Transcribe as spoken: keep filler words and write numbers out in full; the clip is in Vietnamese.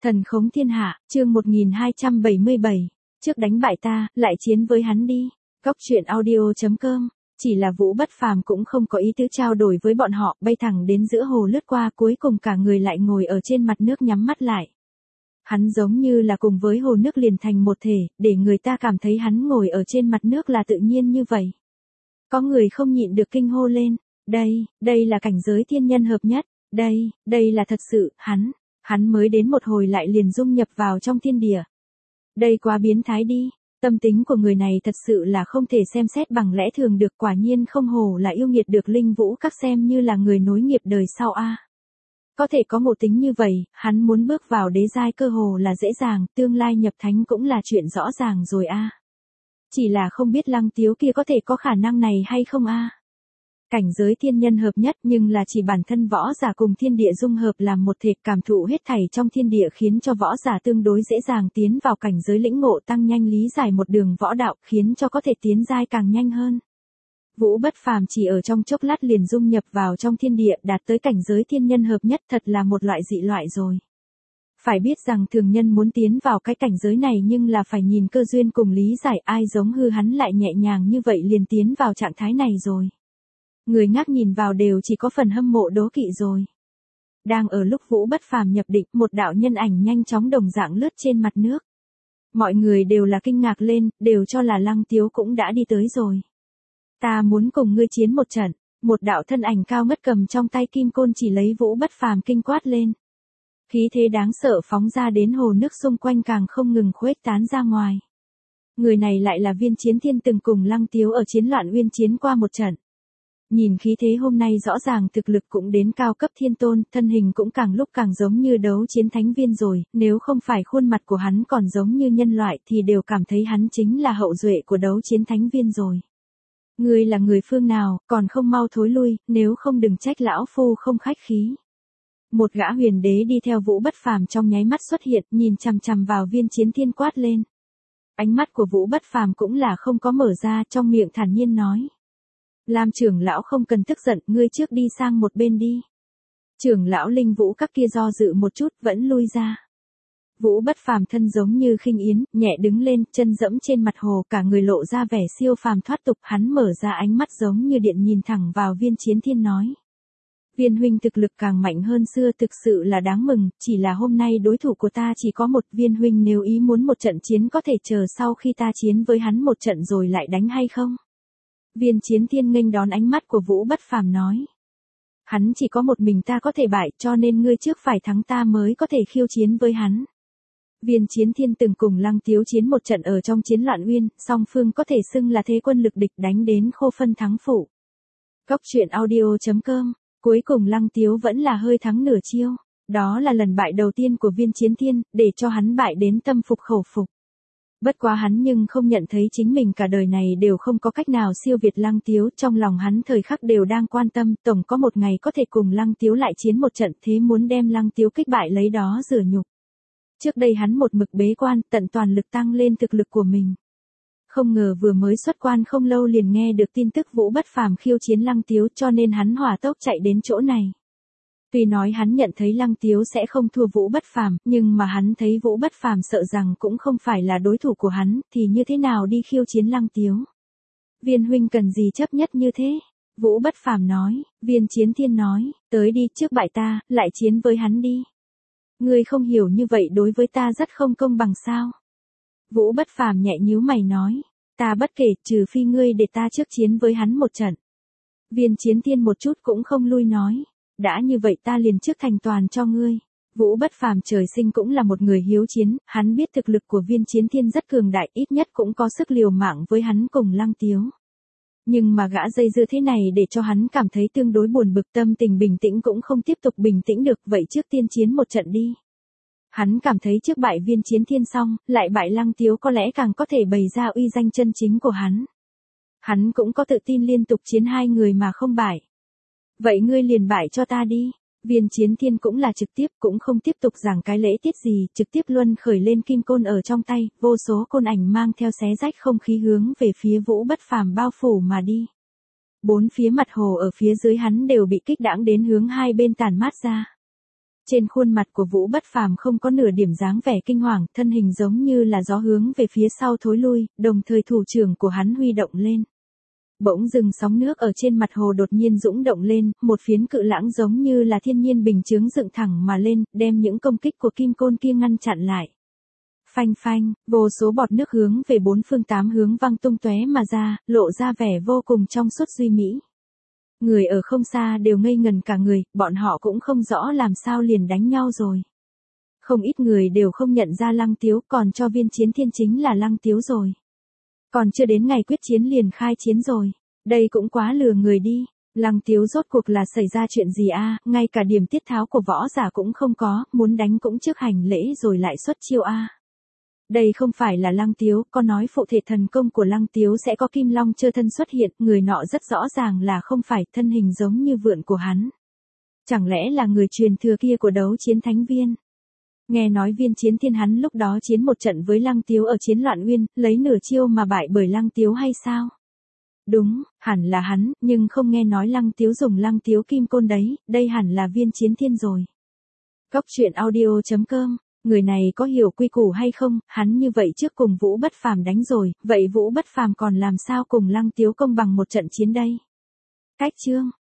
Thần khống thiên hạ, chương một nghìn hai trăm bảy mươi bảy. Trước đánh bại ta, lại chiến với hắn đi. Góc truyện audio chấm com. Chỉ là Vũ Bất Phàm cũng không có ý tứ trao đổi với bọn họ, bay thẳng đến giữa hồ lướt qua, cuối cùng cả người lại ngồi ở trên mặt nước nhắm mắt lại. Hắn giống như là cùng với hồ nước liền thành một thể, để người ta cảm thấy hắn ngồi ở trên mặt nước là tự nhiên như vậy. Có người không nhịn được kinh hô lên, đây, đây là cảnh giới thiên nhân hợp nhất, đây, đây là thật sự, hắn, hắn mới đến một hồi lại liền dung nhập vào trong thiên địa. Đây quá biến thái đi, tâm tính của người này thật sự là không thể xem xét bằng lẽ thường được, quả nhiên không hổ là yêu nghiệt được Linh Vũ Các xem như là người nối nghiệp đời sau a. Có thể có ngộ tính như vậy, hắn muốn bước vào đế giai cơ hồ là dễ dàng, tương lai nhập thánh cũng là chuyện rõ ràng rồi a. Chỉ là không biết Lăng Tiếu kia có thể có khả năng này hay không a. Cảnh giới thiên nhân hợp nhất nhưng là chỉ bản thân võ giả cùng thiên địa dung hợp làm một thể, cảm thụ hết thảy trong thiên địa khiến cho võ giả tương đối dễ dàng tiến vào cảnh giới lĩnh ngộ, tăng nhanh lý giải một đường võ đạo, khiến cho có thể tiến giai càng nhanh hơn. Vũ Bất Phàm chỉ ở trong chốc lát liền dung nhập vào trong thiên địa, đạt tới cảnh giới thiên nhân hợp nhất, thật là một loại dị loại rồi. Phải biết rằng thường nhân muốn tiến vào cái cảnh giới này nhưng là phải nhìn cơ duyên cùng lý giải, ai giống hư hắn lại nhẹ nhàng như vậy liền tiến vào trạng thái này rồi. Người ngác nhìn vào đều chỉ có phần hâm mộ đố kỵ rồi. Đang ở lúc Vũ Bất Phàm nhập định, một đạo nhân ảnh nhanh chóng đồng dạng lướt trên mặt nước. Mọi người đều là kinh ngạc lên, đều cho là Lăng Tiếu cũng đã đi tới rồi. Ta muốn cùng ngươi chiến một trận, một đạo thân ảnh cao ngất cầm trong tay kim côn chỉ lấy Vũ Bất Phàm kinh quát lên. Khí thế đáng sợ phóng ra đến hồ nước xung quanh càng không ngừng khuếch tán ra ngoài. Người này lại là Viên Chiến Thiên từng cùng Lăng Tiếu ở chiến loạn uyên chiến qua một trận. Nhìn khí thế hôm nay rõ ràng thực lực cũng đến cao cấp thiên tôn, thân hình cũng càng lúc càng giống như đấu chiến thánh viên rồi, nếu không phải khuôn mặt của hắn còn giống như nhân loại thì đều cảm thấy hắn chính là hậu duệ của đấu chiến thánh viên rồi. Ngươi là người phương nào, còn không mau thối lui, nếu không đừng trách lão phu không khách khí. Một gã huyền đế đi theo Vũ Bất Phàm trong nháy mắt xuất hiện, nhìn chằm chằm vào Viên Chiến Thiên quát lên. Ánh mắt của Vũ Bất Phàm cũng là không có mở ra, trong miệng thản nhiên nói. Lam trưởng lão không cần tức giận, ngươi trước đi sang một bên đi. Trưởng lão Linh Vũ Các kia do dự một chút, vẫn lui ra. Vũ Bất Phàm thân giống như khinh yến, nhẹ đứng lên, chân dẫm trên mặt hồ, cả người lộ ra vẻ siêu phàm thoát tục, hắn mở ra ánh mắt giống như điện nhìn thẳng vào Viên Chiến Thiên nói. Viên huynh thực lực càng mạnh hơn xưa, thực sự là đáng mừng, chỉ là hôm nay đối thủ của ta chỉ có một. Viên huynh nếu ý muốn một trận chiến có thể chờ sau khi ta chiến với hắn một trận rồi lại đánh hay không? Viên Chiến Thiên nghênh đón ánh mắt của Vũ Bất Phàm nói. Hắn chỉ có một mình ta có thể bại, cho nên ngươi trước phải thắng ta mới có thể khiêu chiến với hắn. Viên Chiến Thiên từng cùng Lăng Tiếu chiến một trận ở trong chiến loạn uyên, song phương có thể xưng là thế quân lực địch, đánh đến khô phân thắng phụ. Góc truyện audio chấm com. Cuối cùng Lăng Tiếu vẫn là hơi thắng nửa chiêu. Đó là lần bại đầu tiên của Viên Chiến Thiên, để cho hắn bại đến tâm phục khẩu phục. Bất quá hắn nhưng không nhận thấy chính mình cả đời này đều không có cách nào siêu việt Lăng Tiếu, trong lòng hắn thời khắc đều đang quan tâm, tổng có một ngày có thể cùng Lăng Tiếu lại chiến một trận, thế muốn đem Lăng Tiếu kích bại lấy đó rửa nhục. Trước đây hắn một mực bế quan, tận toàn lực tăng lên thực lực của mình. Không ngờ vừa mới xuất quan không lâu liền nghe được tin tức Vũ Bất Phàm khiêu chiến Lăng Tiếu, cho nên hắn hỏa tốc chạy đến chỗ này. Tuy nói hắn nhận thấy Lăng Tiếu sẽ không thua Vũ Bất Phàm, nhưng mà hắn thấy Vũ Bất Phàm sợ rằng cũng không phải là đối thủ của hắn, thì như thế nào đi khiêu chiến Lăng Tiếu. Viên huynh cần gì chấp nhất như thế? Vũ Bất Phàm nói. Viên Chiến Thiên nói, tới đi, trước bại ta, lại chiến với hắn đi. Ngươi không hiểu như vậy đối với ta rất không công bằng sao? Vũ Bất Phàm nhẹ nhíu mày nói, ta bất kể, trừ phi ngươi để ta trước chiến với hắn một trận. Viên Chiến Thiên một chút cũng không lui nói. Đã như vậy ta liền trước thành toàn cho ngươi. Vũ Bất Phàm trời sinh cũng là một người hiếu chiến, hắn biết thực lực của Viên Chiến Thiên rất cường đại, ít nhất cũng có sức liều mạng với hắn cùng Lăng Tiếu. Nhưng mà gã dây dưa thế này để cho hắn cảm thấy tương đối buồn bực, tâm tình bình tĩnh cũng không tiếp tục bình tĩnh được, vậy trước tiên chiến một trận đi. Hắn cảm thấy trước bại Viên Chiến Thiên xong, lại bại Lăng Tiếu có lẽ càng có thể bày ra uy danh chân chính của hắn. Hắn cũng có tự tin liên tục chiến hai người mà không bại. Vậy ngươi liền bại cho ta đi. Viên Chiến Thiên cũng là trực tiếp, cũng không tiếp tục giảng cái lễ tiết gì, trực tiếp luân khởi lên kim côn ở trong tay, vô số côn ảnh mang theo xé rách không khí hướng về phía Vũ Bất Phàm bao phủ mà đi. Bốn phía mặt hồ ở phía dưới hắn đều bị kích đãng đến hướng hai bên tản mát ra. Trên khuôn mặt của Vũ Bất Phàm không có nửa điểm dáng vẻ kinh hoàng, thân hình giống như là gió hướng về phía sau thối lui, đồng thời thủ trưởng của hắn huy động lên. Bỗng dừng sóng nước ở trên mặt hồ đột nhiên dũng động lên, một phiến cự lãng giống như là thiên nhiên bình chướng dựng thẳng mà lên, đem những công kích của kim côn kia ngăn chặn lại. Phanh phanh, vô số bọt nước hướng về bốn phương tám hướng văng tung tóe mà ra, lộ ra vẻ vô cùng trong suốt duy mỹ. Người ở không xa đều ngây ngần cả người, bọn họ cũng không rõ làm sao liền đánh nhau rồi. Không ít người đều không nhận ra Lăng Tiếu, còn cho Viên Chiến Thiên chính là Lăng Tiếu rồi. Còn chưa đến ngày quyết chiến liền khai chiến rồi. Đây cũng quá lừa người đi. Lăng Tiếu rốt cuộc là xảy ra chuyện gì a? Ngay cả điểm tiết tháo của võ giả cũng không có, muốn đánh cũng trước hành lễ rồi lại xuất chiêu a. Đây không phải là Lăng Tiếu, có nói phụ thể thần công của Lăng Tiếu sẽ có kim long chơ thân xuất hiện, người nọ rất rõ ràng là không phải thân hình giống như vượn của hắn. Chẳng lẽ là người truyền thừa kia của đấu chiến thánh viên? Nghe nói Viên Chiến Thiên hắn lúc đó chiến một trận với Lăng Tiếu ở chiến loạn uyên, lấy nửa chiêu mà bại bởi Lăng Tiếu hay sao? Đúng, hẳn là hắn, nhưng không nghe nói Lăng Tiếu dùng Lăng Tiếu kim côn đấy, đây hẳn là Viên Chiến Thiên rồi. Góc truyện audio chấm com, người này có hiểu quy củ hay không, hắn như vậy trước cùng Vũ Bất Phàm đánh rồi, vậy Vũ Bất Phàm còn làm sao cùng Lăng Tiếu công bằng một trận chiến đây? Cách chương